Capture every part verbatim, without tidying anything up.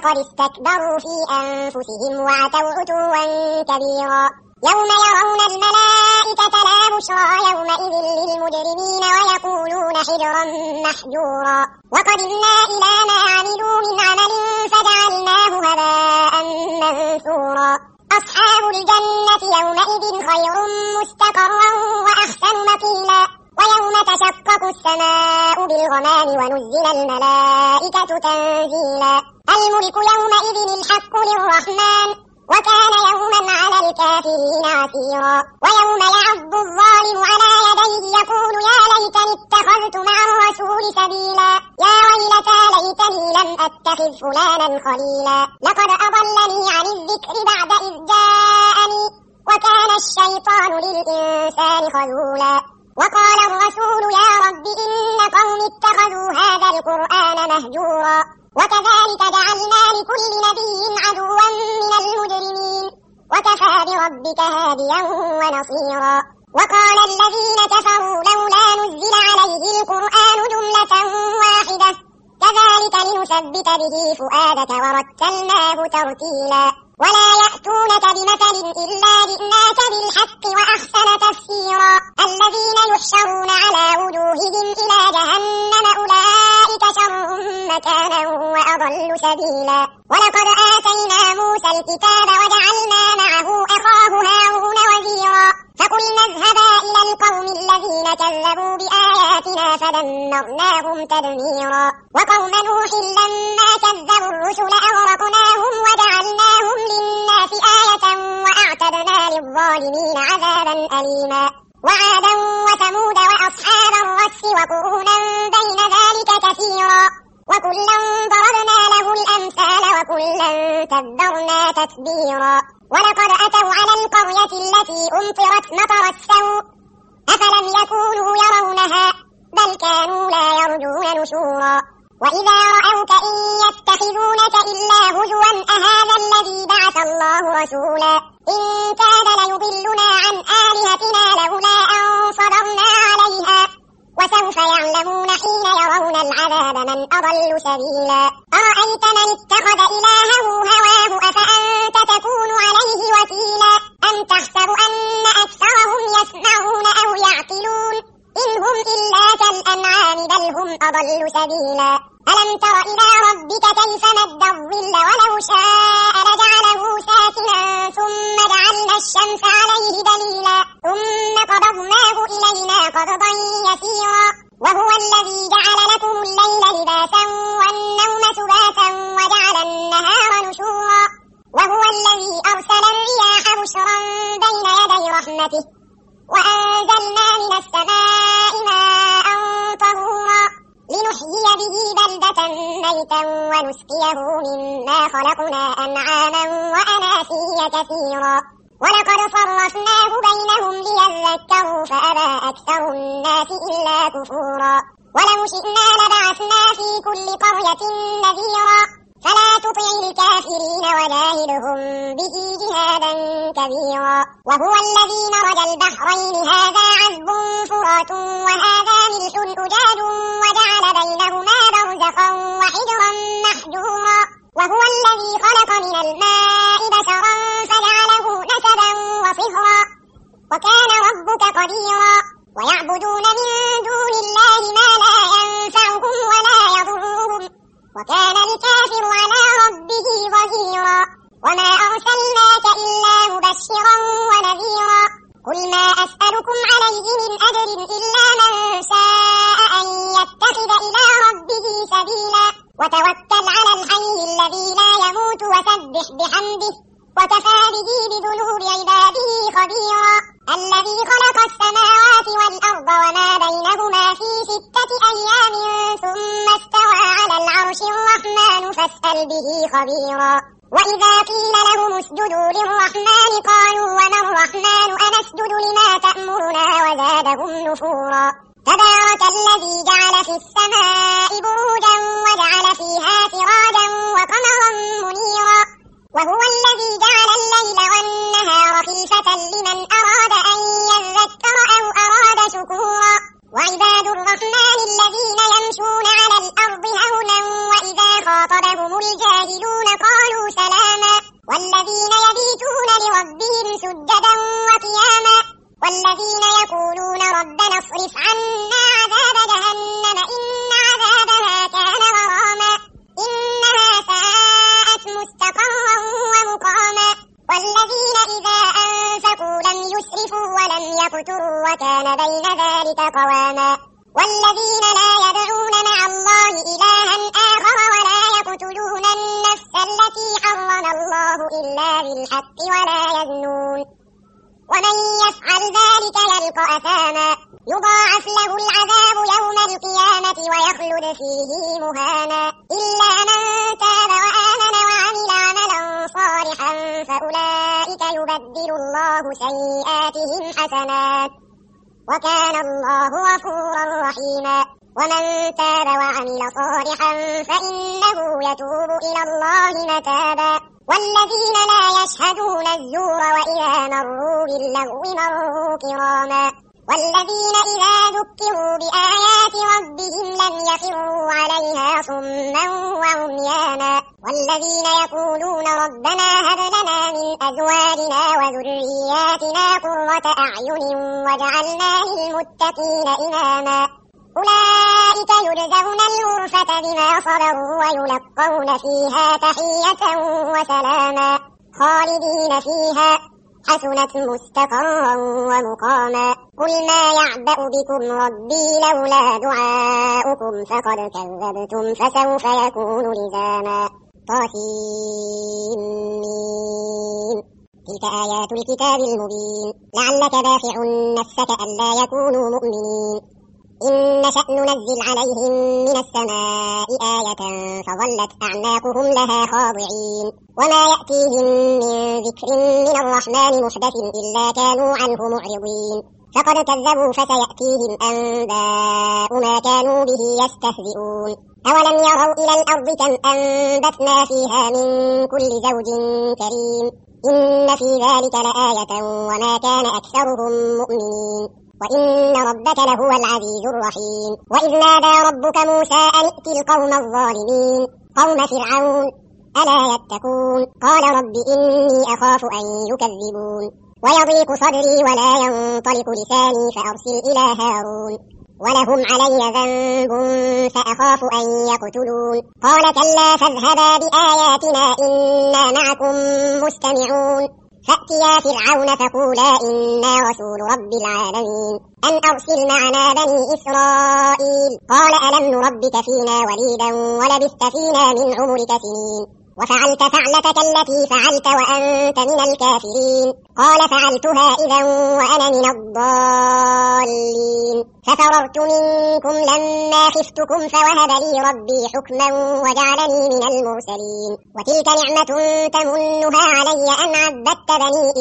لقد استكبروا في أنفسهم وعتوا عتوا كبيرا يوم يرون الملائكة لا بشرى يومئذ للمجرمين ويقولون حجرا محجورا وقدمنا إلى ما عملوا من عمل فجعلناه هباء منثورا أصحاب الجنة يومئذ خير مستقرا وأحسن مقيلا ويوم تشقق السماء بالغمام ونزل الملائكة تنزيلا الملك يومئذ الحق للرحمن وكان يوما على الكافرين عسيرا ويوم يعض الظالم على يديه يقول يا ليتني اتخذت مع الرسول سبيلا يا ويلتى ليتني لم أتخذ فلانا خليلا لقد أضلني عن الذكر بعد إذ جاءني وكان الشيطان للإنسان خذولا وقال الرسول يا رب إن قوم اتخذوا هذا القرآن مهجورا وكذلك جعلنا لكل نبي عدوا من المجرمين وكفى بربك هاديا ونصيرا وقال الذين كفروا لولا نزل عليه القرآن جملة واحدة كذلك لنثبت به فؤادك ورتلناه ترتيلا ولا يأتونك بمثل إلا جئناك بالحق وأحسن تفسيرا الذين يحشرون على وجوههم إلى جهنم أولئك شر مكانا وأضل سبيلا ولقد آتينا موسى الكتاب وجعلنا معه أخاه هارون وزيرا فقلنا اذهبا إلى القوم الذين كذبوا بآياتنا فدمرناهم تدميرا وقوم نوح لما كذبوا الرسل أغرقناهم وجعلناهم للناس آية وأعتدنا للظالمين عذابا أليما وعادا وثمود وأصحاب الرس وقرونا بين ذلك كثيرا وكلا ضربنا له الأمثال وكلا تبرنا تتبيرا ولقد أتوا على القرية التي أمطرت مطر السوء أفلم يكونوا يرونها بل كانوا لا يرجون نشورا وإذا رأوك إن يتخذونك إلا هزوا أهذا الذي بعث الله رسولا إن كاد ليضلنا عن آلهتنا لولا أن صبرنا عليها وسوف يعلمون حين يرون العذاب من أضل سبيلا أرأيت من اتخذ إلهه هواه أفأنت تكون عليه وكيلا أم تحسب أن أكثرهم يسمعون أو يعقلون إن هم إلا كالأنعام بل هم أضل سبيلا ألم تر إلى ربك كيف مد الظل ولو شاء لجعله ساكنا ثم جعلنا الشمس عليه دليلا ثم قبضناه إلينا قبضا يسيرا وهو الذي جعل لكم الليل لباسا والنوم سباتا وجعل النهار نشورا وهو الذي أرسل الرياح بشرا بين يدي رحمته وأنزلنا من السماء ماء طهورا لنحيي به بلدة ميتا ونسقيه مما خلقنا أنعاما وأناسيا كثيرا ولقد صرفناه بينهم ليذكروا فأبى أكثر الناس إلا كفورا ولو شئنا لبعثنا في كل قرية نذيرا فلا تطع الكافرين وجاهدهم به جهادا كبيرا وهو الذي مرج البحرين هذا عذب فرات وهذا ملح أجاج وجعل بينهما برزخا وحجرا محجورا وهو الذي خلق من الماء بشرا فجعله نسبا وصهرا وكان ربك قديرا ويعبدون من دون الله ما لا ينفعهم ولا يضرهم وكان الكافر على ربه ظهيرا وما أرسلناك إلا مبشرا ونذيرا قل ما أسألكم عليه من أجر إلا من شاء أن يتخذ إلى ربه سبيلا وتوكل على الحي الذي لا يموت وسبح بحمده وكفى به بذنوب عباده خبيرا الذي خلق السماوات والأرض وما بينهما في ستة أيام ثم استوى على العرش الرحمن فاسأل به خبيرا وإذا قيل لهم اسجدوا للرحمن قالوا وما الرحمن أنسجد لما تأمرنا وزادهم نفورا تبارك الذي جعل في السماء بروجا وجعل فيها سراجا وقمرا منيرا وهو الذي جعل الليل والنهار خلفة لمن أراد أن يذكر أو أراد شكورا وعباد الرحمن الذين يمشون على الأرض هونا وإذا خاطبهم الجاهلون والذين يقولون ربنا اصرف عنا عذاب جهنم إن عذابها كان غراما إنها ساءت مستقرا ومقاما والذين إذا أنفقوا لم يسرفوا ولم يقتروا وكان بين ذلك قواما والذين لا يدعون مع الله إلها آخر ولا يقتلون النفس التي حرم الله إلا بالحق ولا يزنون ومن يفعل ذلك يلقى أثاما يضاعف له العذاب يوم القيامة ويخلد فيه مهانا إلا من تاب وآمن وعمل عملا صالحا فأولئك يبدل الله سيئاتهم حسنات وكان الله غفورا رحيما ومن تاب وعمل صالحا فإنه يتوب إلى الله متابا والذين لا يشهدون الزور وإذا مروا باللغو مروا كراما والذين إذا ذكروا بآيات ربهم لم يخروا عليها صما وعميانا والذين يقولون ربنا هب لنا من أزواجنا وذرياتنا قرة أعين وجعلنا للمتقين إماما أولئك يجزون الغرفة بما صبروا ويلقون فيها تحية وسلاما خالدين فيها حسنت مستقرا ومقاما قل ما يعبأ بكم ربي لولا دعاؤكم فقد كذبتم فسوف يكون لزاما طاسين تلك آيات الكتاب المبين لعلك باخع نفسك ألا يكونوا مؤمنين إن نشأ ننزل عليهم من السماء آية فظلت أعناقهم لها خاضعين وما يأتيهم من ذكر من الرحمن محدث إلا كانوا عنه معرضين فقد كذبوا فسيأتيهم أنباء ما كانوا به يستهزئون أولم يروا إلى الأرض كم أنبتنا فيها من كل زوج كريم إن في ذلك لآية وما كان أكثرهم مؤمنين وإن ربك لهو العزيز الرحيم وإذ نادى ربك موسى أن ائت القوم الظالمين قوم فرعون ألا يتقون قال رب إني أخاف أن يكذبون ويضيق صدري ولا ينطلق لساني فأرسل إلى هارون ولهم علي ذنب فأخاف أن يقتلون قال كلا فاذهبا بآياتنا إنا معكم مستمعون فأتيا فرعون فقولا إنا رسول رب العالمين أن أرسل معنا بني إسرائيل قال ألم نربك فينا وليدا ولبثت فينا من عمرك سنين وفعلت فعلتك التي فعلت وأنت من الكافرين قال فعلتها إذا وأنا من الضالين ففررت منكم لما خفتكم فوهب لي ربي حكما وجعلني من المرسلين وتلك نعمة تمنها علي أن عبدت بني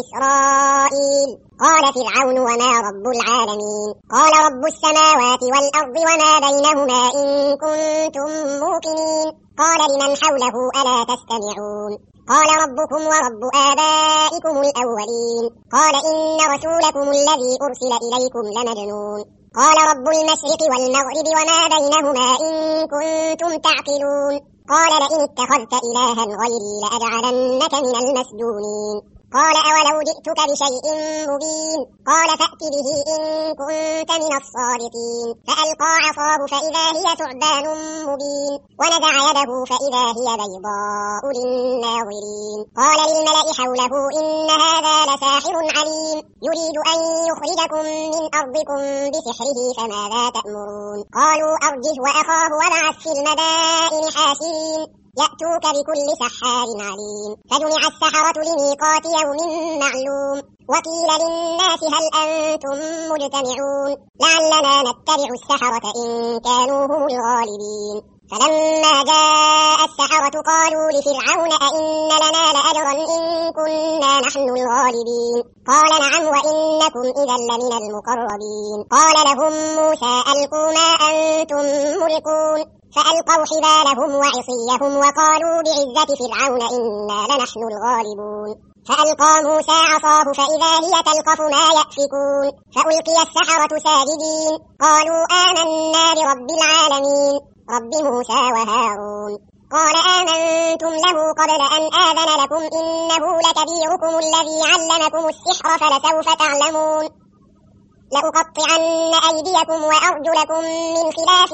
إسرائيل قال فرعون وما رب العالمين قال رب السماوات والأرض وما بينهما إن كنتم موقنين قال لمن حوله ألا تستمعون قال ربكم ورب آبائكم الأولين قال إن رسولكم الذي أرسل إليكم لمجنون قال رب المشرق والمغرب وما بينهما إن كنتم تعقلون قال لئن اتخذت إلها غيري لأجعلنك من المسجونين قال أولو جئتك بشيء مبين قال فأت به إن كنت من الصادقين فألقى عصاه فإذا هي ثعبان مبين ونزع يده فإذا هي بيضاء للناظرين قال للملأ حوله إن هذا لساحر عليم يريد أن يخرجكم من أرضكم بسحره فماذا تأمرون قالوا أرجه وأخاه وابعث في المدائن حاشرين يأتوك بكل سحار عليم فجمع السحرة لميقات يوم معلوم وقيل للناس هل أنتم مجتمعون لعلنا نتبع السحرة إن كانوا هم الغالبين فلما جاء السحرة قالوا لفرعون أئن لنا لأجرا إن كنا نحن الغالبين قال نعم وإنكم إذا لمن المقربين قال لهم موسى ألقوا ما أنتم ملقون فألقوا حبالهم وعصيهم وقالوا بعزة فرعون إنا لنحن الغالبون فألقى موسى عصاه فإذا هي تلقف ما يأفكون فألقي السحرة ساجدين قالوا آمنا برب العالمين رب موسى وهارون قال آمنتم له قبل أن آذن لكم إنه لكبيركم الذي علمكم السحر فلسوف تعلمون لأقطعن أيديكم وأرجلكم من خلاف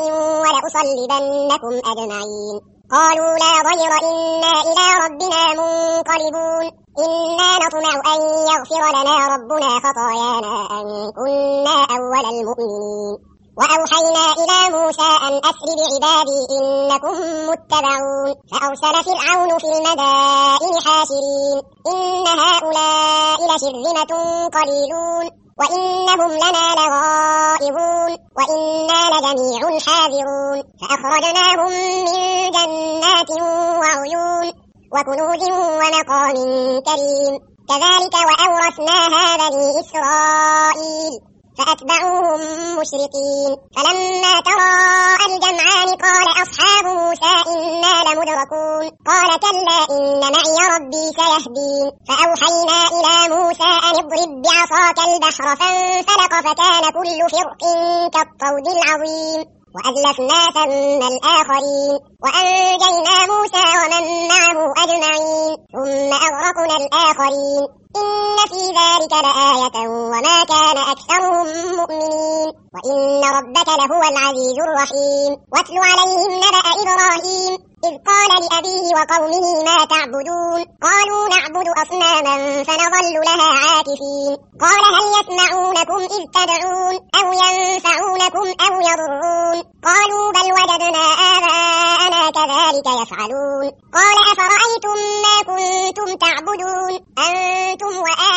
ولأصلبنكم أجمعين. قالوا لا ضير إنا إلى ربنا منقلبون. إنا نطمع أن يغفر لنا ربنا خطايانا أن كنا أول المؤمنين. وأوحينا إلى موسى أن أسر بعبادي إنكم متبعون. فأرسل فرعون في المدائن حاشرين إن هؤلاء لشرذمة قليلون وإنهم لنا لغائظون وإنا لجميع حاذرون. فأخرجناهم من جنات وعيون وكنوز ومقام كريم. كذلك وأورثناها بني إسرائيل فأتبعوهم مشرقين. فلما تراءى الجمعان قال أصحاب موسى إنا لمدركون. قال كلا إن معي ربي سيهدين. فأوحينا إلى موسى أن اضرب بعصاك البحر فانفلق فكان كل فرق كالطود العظيم. وأزلفنا ثم الآخرين وأنجينا موسى ومن معه أجمعين ثم أغرقنا الآخرين. إن في ذلك لآية وما كان أكثرهم مؤمنين وإن ربك لهو العزيز الرحيم. واتل عليهم نبأ إبراهيم إذ قال لأبيه وقومه ما تعبدون. قالوا نعبد أصناما فنظل لها عاكفين. قال هل يسمعونكم إذ تدعون أو ينفعونكم أو يضرون. قالوا بل وجدنا آباءنا كذلك يفعلون. قال أفرأيتم ما كنتم تعبدون أنتم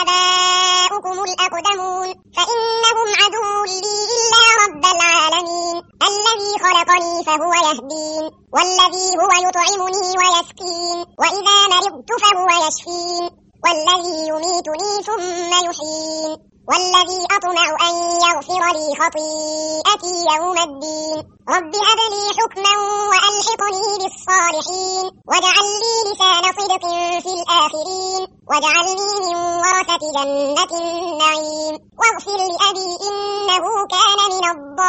وآباؤكم الأقدمون فإنهم عدو لي إلا رب العالمين الذي خلقني فهو يهدين والذي هو يطعمني ويسقين وإذا مرضت فهو يشفين والذي يميتني ثم يحيين والذي أطمع أن يغفر لي خطيئتي يوم الدين. رب هب لي حكما وألحقني بالصالحين واجعل لي لسان صدق في الآخرين واجعلني من ورثة جنة النعيم واغفر لأبي إنه كان من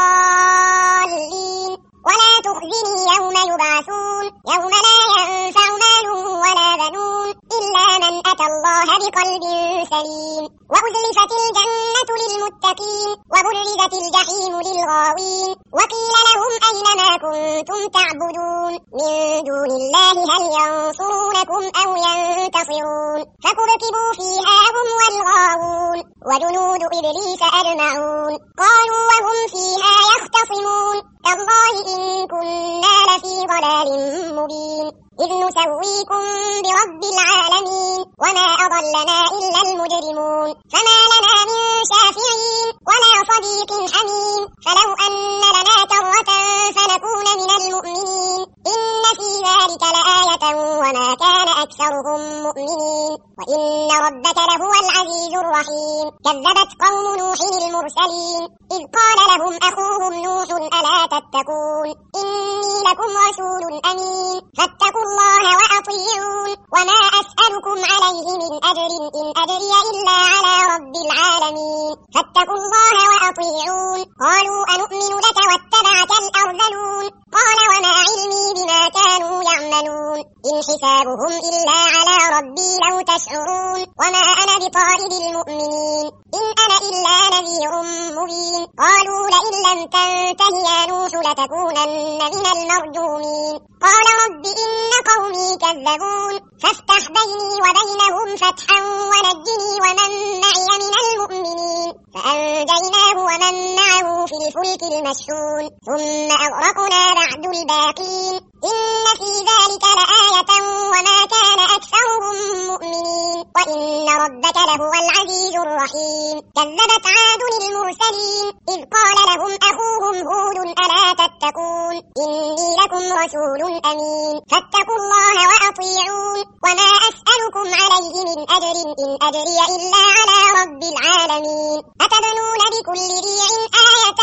الضالين ولا تخزني يوم يبعثون يوم لا ينفع مال ولا بنون إلا من أتى الله بقلب سليم. وأزلفت الجنة للمتقين وبرزت الجحيم للغاوين وقيل لهم أين ما كنتم تعبدون من دون الله هل ينصرونكم أو ينتصرون. فكبكبوا فيها هم والغاوون وجنود إبليس أجمعون قالوا وهم فيها يختصمون تالله إن كنا لفي ضلال مبين إذ نسويكم برب العالمين وما أضلنا إلا المجرمون. فما لنا من شافعين ولا صديق حميم فلو أن لنا كرة فنكون من المؤمنين إن في ذلك لآية وما كان أكثرهم مؤمنين وإن ربك لهو العزيز الرحيم. كذبت قوم نوح المرسلين إذ قال لهم أخوهم نوح ألا تتقون إني لكم رسول أمين فاتقوا الله وأطيعون وما أسألكم عليه من أجر إن أجري إلا على رب العالمين فاتقوا الله وأطيعون. قالوا أنؤمن لك واتبعك الأرذلون قال وما علمي بما كانوا يعملون إن حسابهم إلا على ربي لو تشعرون وما أنا بطارد المؤمنين إن أنا إلا نذير مبين. قالوا لئن لم تنته يا نوح لتكونن من المرجومين. قال رب إن قومي كذبون فافتح بيني وبينهم فتحا ونجني ومن معي من المؤمنين. فأنجيناه ومن معه في الفلك المشحون ثم أغرقنا بعد الباقين إن في ذلك لآية وما كان أكثرهم مؤمنين وإن ربك لهو العزيز الرحيم. كذبت عاد المرسلين إذ قال لهم أخوهم هود ألا تتقون إني لكم رسول أمين فاتقوا الله وأطيعون وما أسألكم عليه من أجر إن أجري إلا على رب العالمين. أتبنون بكل ريع آية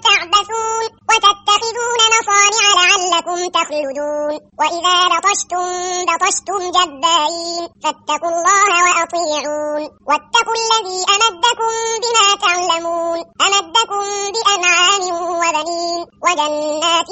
تعبثون وتتخذون مصانع لعلكم تخلدون وإذا بطشتم بطشتم جبارين فاتقوا الله وأطيعون واتقوا الذي أمدكم بما تعلمون أمدكم بأنعام وبنين وجنات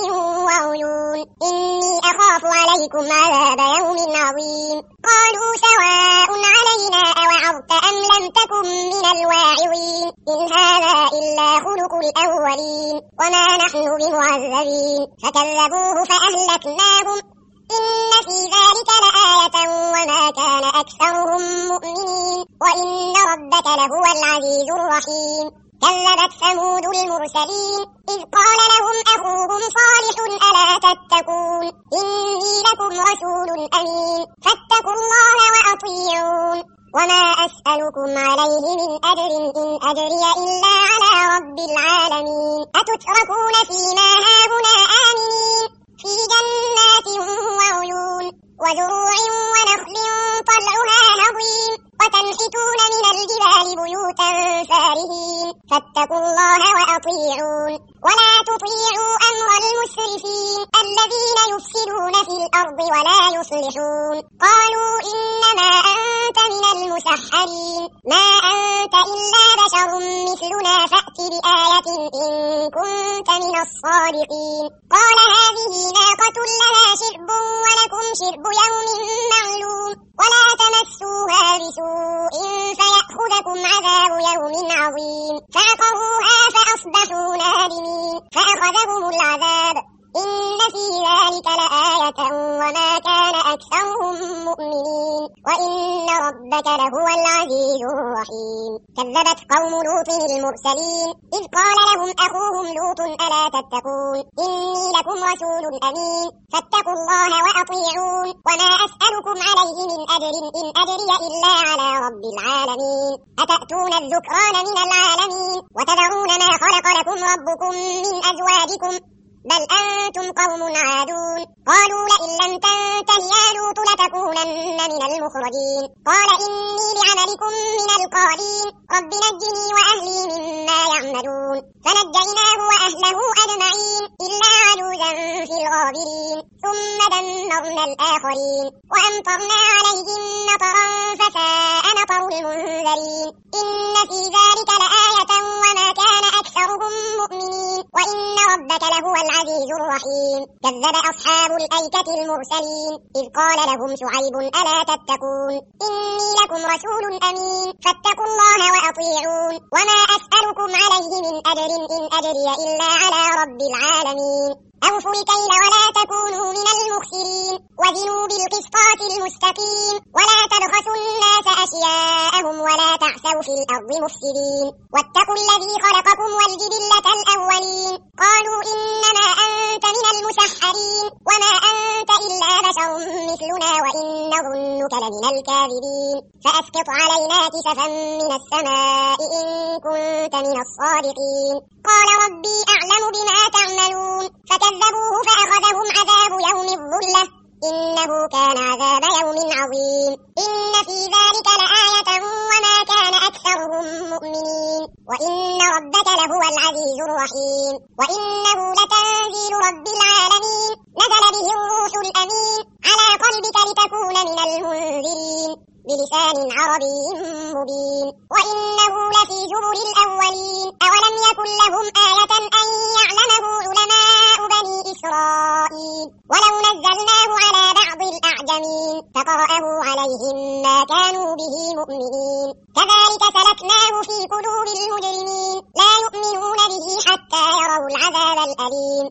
وعيون إني أخاف عليكم عذاب يوم عظيم قالوا سواء علينا أوعظت أم لم تكن من الواعظين إن هذا إلا خلق الأولين وما نحن بمعذبين فكذبوه فأهلكناهم إن في ذلك لآية وما كان أكثرهم مؤمنين وإن ربك لهو العزيز الرحيم كذبت ثمود المرسلين إذ قال لهم أخوهم صالح ألا تتقون إني لكم رسول أمين فاتقوا الله وأطيعون وما أسألكم عليه من أجر إن أجري إلا على رب العالمين أتتركون فيما هاهنا آمنين في جنات وعيون وزروع ونخل طلعها هضيم وتنحتون من الجبال بيوتا فارهين فاتقوا الله وأطيعون ولا تطيعوا أمر المسرفين الذين يفسدون في الأرض ولا يصلحون قالوا إنما أنت من المسحرين ما أنت إلا بشر مثلنا فأت بآية إن كنت من الصادقين قال هذه ناقة لها شرب ولكم شرب يوم معلوم ولا تمسوها بسوء فيأخذكم عذاب يوم عظيم فعقروها فأصبحوا نادمين فأخذهم العذاب إن في ذلك لآية وما كان أكثرهم مؤمنين وإن ربك لهو العزيز الرحيم كذبت قوم لوط المرسلين إذ قال لهم أخوهم لوط ألا تتقون إني لكم رسول أمين فاتقوا الله وأطيعون وما أسألكم عليه من أجر إن أجري إلا على رب العالمين أتأتون الذكران من العالمين وتذرون ما خلق لكم ربكم من أزواجكم بل أنتم قوم عادون قالوا لئن لم تنته يا لوط لتكونن من المخرجين قال إني بعملكم من القالين رب نجني وأهلي مما يعملون فنجيناه وأهله أجمعين إلا عجوزا في الغابرين ثم دمرنا الآخرين وأمطرنا عليهم مطرا فساء مطر المنذرين إن في ذلك لآية وما كان أكثرهم مؤمنين وإن ربك لهو العزيز الرحيم كذب أصحاب الأيكة المرسلين إذ قال لهم شعيب ألا تتقون إني لكم رسول أمين فاتقوا الله وأطيعون وما أسألكم عليه من أجر إن أجري إلا على رب العالمين أوفوا الكيل ولا تكونوا من المخسرين وزنوا بالقسطاس المستقيم ولا تبخسوا الناس أشياءهم ولا تعثوا في الأرض مفسدين واتقوا الذي خلقكم والجبلة الأولين قالوا إنما أنت من المسحرين وما أنت إلا بشر مثلنا وإن نظنك لمن الكاذبين فأسقط علينا كسفا من السماء إن كنت من الصادقين قال ربي أعلم بما تعملون فكذبوه فأخذهم عذاب يوم الظلة إنه كان عذاب يوم عظيم إن في ذلك لآية وما كان أكثرهم مؤمنين وإن ربك لهو العزيز الرحيم وإنه لتنزيل رب العالمين نزل به الروح الأمين على قلبك لتكون من المنذرين بلسان عربي مبين وإنه لفي زبر الأولين أولم يكن لهم آية أن يعلمه علماء بني إسرائيل ولو نزلناه على بعض الأعجمين فقرأه عليهم ما كانوا به مؤمنين كذلك سلكناه في قلوب المجرمين لا يؤمنون به حتى يروا العذاب الأليم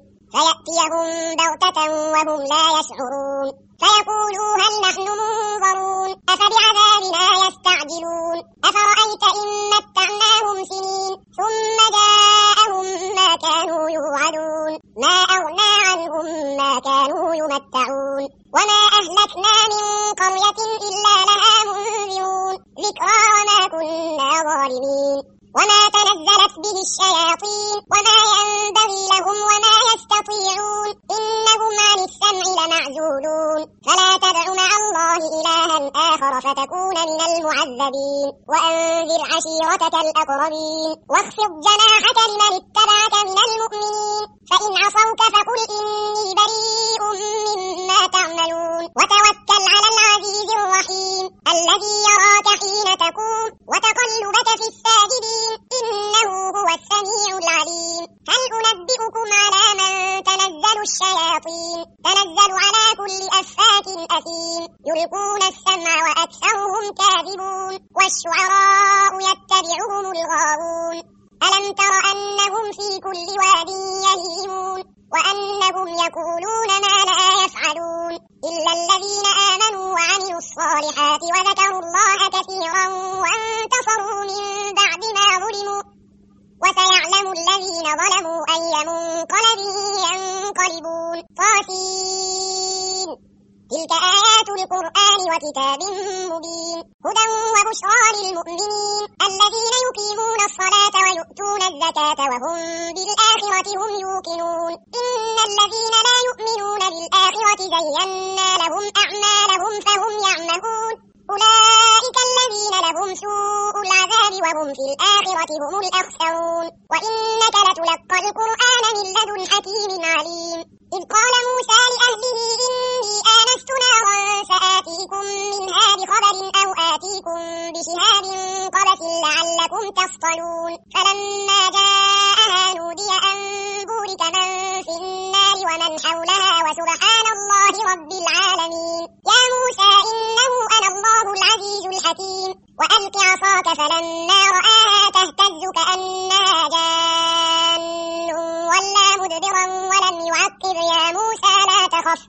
فيأتيهم بغتة وهم لا يشعرون فيقولوا هل نحن منظرون أفبعذابنا يستعجلون أفرأيت إن متعناهم سنين ثم جاءهم ما كانوا يوعدون ما أغنى عنهم ما كانوا يمتعون وما أهلكنا من قرية إلا لها منذرون ذكرى وما كنا ظالمين وما تنزلت به الشياطين وما ينبغي لهم وما يستطيعون إنهم عن السمع لمعزولون فلا تدع مع الله إلها آخر فتكون من المعذبين وأنذر عشيرتك الأقربين واخفض جناحك لمن اتبعك من المؤمنين فإن عصوك فقل إني بريء مما تعملون وتوكل على العزيز الرحيم الذي يراك حين تقوم وتقلبك في الساجدين إنه هو السميع العليم هل أنبئكم أدلكم على من تنزل الشياطين تنزل على كل أفاك أثيم يلقون السمع وأكثرهم كاذبون والشعراء يتبعهم الغاوون ألم تر أنهم في كل واد يهيمون وأنهم يقولون ما لا يفعلون إلا الذين آمنوا وعملوا الصالحات وذكروا الله كثيرا وانتصروا من بعد ما ظلموا وسيعلم الذين ظلموا أي منقلب ينقلبون طاسين تلك آيات القرآن وكتاب مبين هدى وبشرى للمؤمنين الذين يقيمون الصلاة ويؤتون الزكاة وهم بالآخرة هم يوقنون إن الذين لا يؤمنون بالآخرة زينا لهم أعمالهم فهم يعمهون أولئك الذين لهم سوء العذاب وهم في الآخرة هم الأخسرون وإنك لتلقى القرآن من لدن حكيم عليم إذ قال موسى لأهله إني آنست نارا سآتيكم منها بخبر أو آتيكم بشهاب قبس لعلكم تصطلون فلما جاءها نودي أن بورك من في النار ومن حولها وسبحان الله رب العالمين يا موسى إنه أنا الله العزيز الحكيم وألق عصاك فلما رآها تهتز كأنها جان ولا مدبرا ولم يعقب يا موسى لا تخف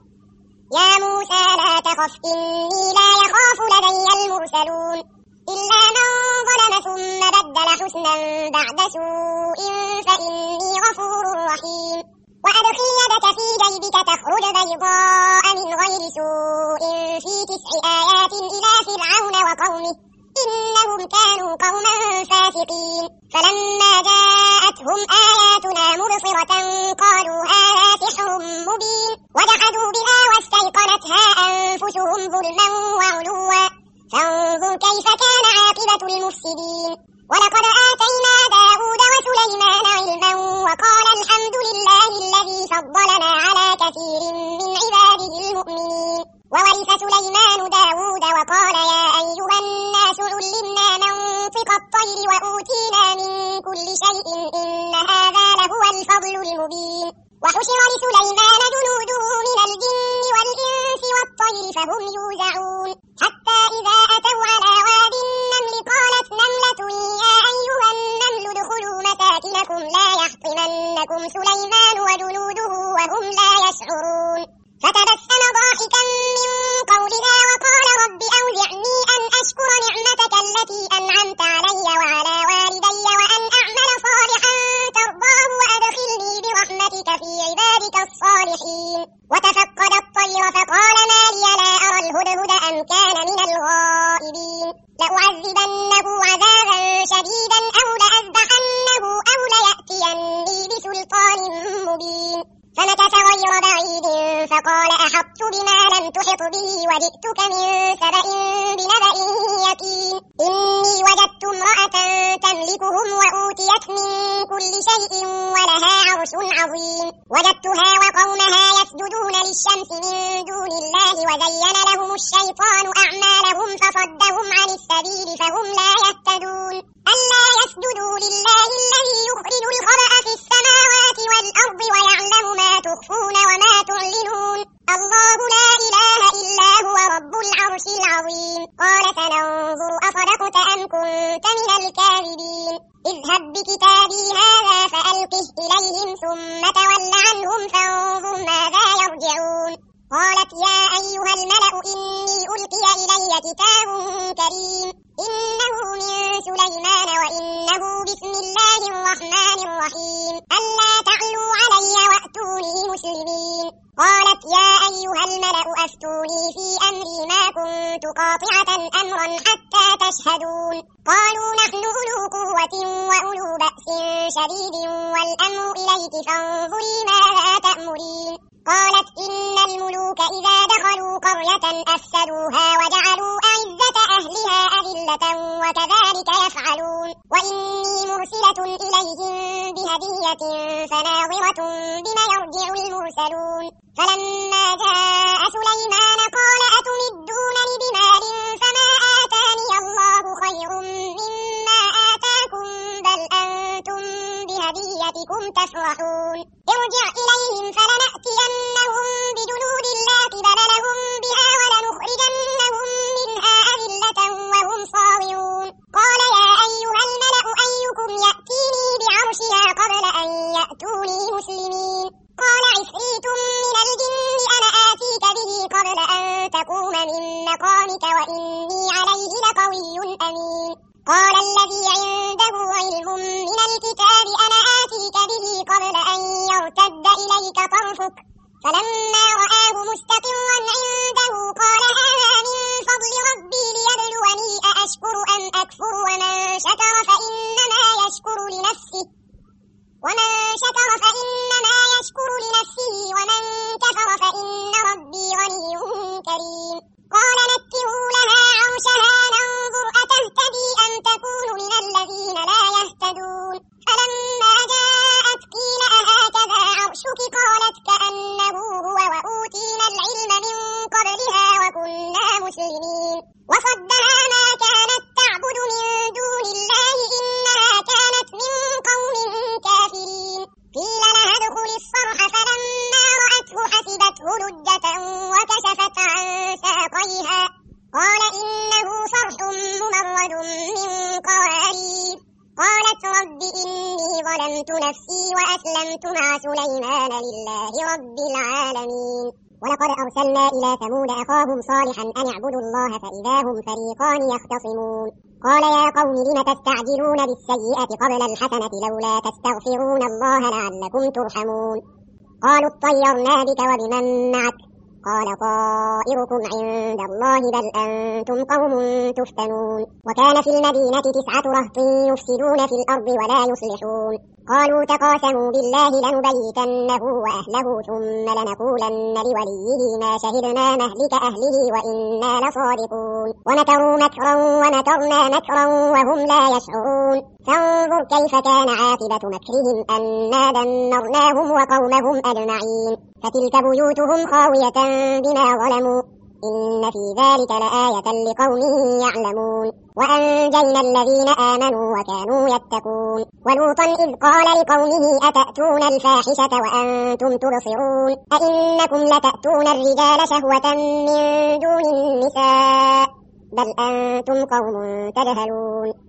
يا موسى لا تخف إني لا يخاف لدي المرسلون إلا من ظلم ثم بدل حسنا بعد سوء فإني غفور رحيم وأدخل يدك في جيبك تخرج بيضاء من غير سوء في تسع آيات إلى فرعون وقومه إنهم كانوا قوما فاسقين فلما جاءتهم آياتنا مبصرة قالوا هذا سحر مبين وجحدوا بها واستيقنتها أنفسهم ظلما وعلوا فانظر كيف كان عاقبة المفسدين ولقد آتينا داود وسليمان علما وقال الحمد لله الذي فضلنا على كثير من عباده المؤمنين وورث سليمان داود وقال يا أيها الناس علمنا منطق الطير وأوتينا من كل شيء إن هذا لهو الفضل المبين وحشر لسليمان جنوده من الجن والإنس والطير فهم يوزعون حتى إذا أتوا على واد النمل قالت نملة يا أيها النمل ادخلوا مساكنكم لا يحطمنكم سليمان وجنوده وهم لا يشعرون فتبسم ضاحكا من قولها وقال رب أوزعني أن أشكر نعمتك التي أنعمت علي وعلى والدي وأن أعمل صالحا ترضاه وأدخلني برحمتك في عبادك الصالحين وتفقد الطير فقال ما لي لا أرى الهدهد أم كان من الغائبين لأعذبنه عذابا شديدا أو لأذبحنه أو ليأتيني بسلطان مبين فمكث غير بعيد فقال أحطت بما لم تحط به وجئتك من سبأ بنبأ يقين إني وجدت امرأة تملكهم وأوتيت من كل شيء ولها عرش عظيم وجدتها وقومها يسجدون للشمس من دون الله وزين لهم الشيطان أعمالهم فصدهم عن السبيل فهم لا يهتدون ألا يسجدوا لله الذي يخرج الخبأ في السماوات والأرض ويعلم ما تخفون وما تعلنون الله لا إله إلا هو رب العرش العظيم قال سننظر أصدقت أم كنت من الكاذبين اذهب بكتابي هذا فألقه إليهم ثم تول عنهم فانظر ماذا يرجعون قالت يا أيها الملأ إني ألقي إلي كتاب كريم إنه من سليمان وإنه بسم الله الرحمن الرحيم ألا تعلوا علي وأتوني مسلمين قالت يا أيها الملأ أفتوني في أمري ما كنت قاطعة أمرا حتى تشهدون قالوا نحن أولو قوة وأولو بأس شديد والأمر إليك فانظري ماذا تأمرين قالت إن الملوك إذا دخلوا قرية أفسدوها وجعلوا أعزة أهلها أذلة وكذلك يفعلون وإني مرسلة إليهم بهدية فناظرة بما يرجع المرسلون فلما جاء سليمان قال أتمدونني بمال فما آتاني الله خير مما آتاكم بل أنتم بهديتكم بآياتكم تفرحون ارجع إليهم فلنأتينهم بجنود لا قبل لهم بها ولنخرجنهم منها أذلة وهم صاغرون قال يا أيها الملأ أيكم يأتيني بعرشها قبل أن يأتوني مسلمين قال عفريت من الجن أنا آتيك به قبل أن تقوم من مقامك وإني عليه لقوي أمين قال الذي عنده علم من الكتاب أنا آتيك به قبل أن يرتد إليك طرفك فلما رآه مستقرا عنده قال هذا من فضل ربي ليبلوني أأشكر أم أكفر ومن شكر فإنما يشكر لنفسه ومن شكر فإنما يشكر لنفسه ومن كفر فإن ربي غني كريم قال نكروا لها عرشها ننظر أتهتدي أم تكون من الذين لا يهتدون فلما جاءت قيل أهكذا عرشك قالت كأنه هو وأوتينا العلم من قبلها وكنا مسلمين وصدها ما كانت تعبد من دون الله إنها كانت من قوم كافرين قيل لها ادخل الصرح فلما رأته حسبته لجة وكشفت عن ساقيها قال إنه صرح ممرد من قوارير قالت رب إني ظلمت نفسي وأسلمت مع سليمان لله رب العالمين ولقد أرسلنا إلى ثمود أخاهم صالحا أن اعبدوا الله فإذا هم فريقان يختصمون قال يا قوم لم تستعجلون بالسيئة قبل الحسنة لولا تستغفرون الله لعلكم ترحمون قالوا اطيرنا بك وبمن معك قال طائركم عند الله بل أنتم قوم تفتنون وكان في المدينة تسعة رهط يفسدون في الأرض ولا يصلحون قالوا تقاسموا بالله لنبيتنه وأهله ثم لنقولن لوليه ما شهدنا مهلك أهله وإنا لصادقون ومكروا مكرا ومكرنا مكرا وهم لا يشعرون فانظر كيف كان عاقبة مكرهم أنا دمرناهم وقومهم أجمعين فتلك بيوتهم خاوية بما ظلموا إن في ذلك لآية لقوم يعلمون وأنجينا الذين آمنوا وكانوا يتقون ولوطا إذ قال لقومه أتأتون الفاحشة وأنتم تبصرون أئنكم لتأتون الرجال شهوة من دون النساء بل أنتم قوم تجهلون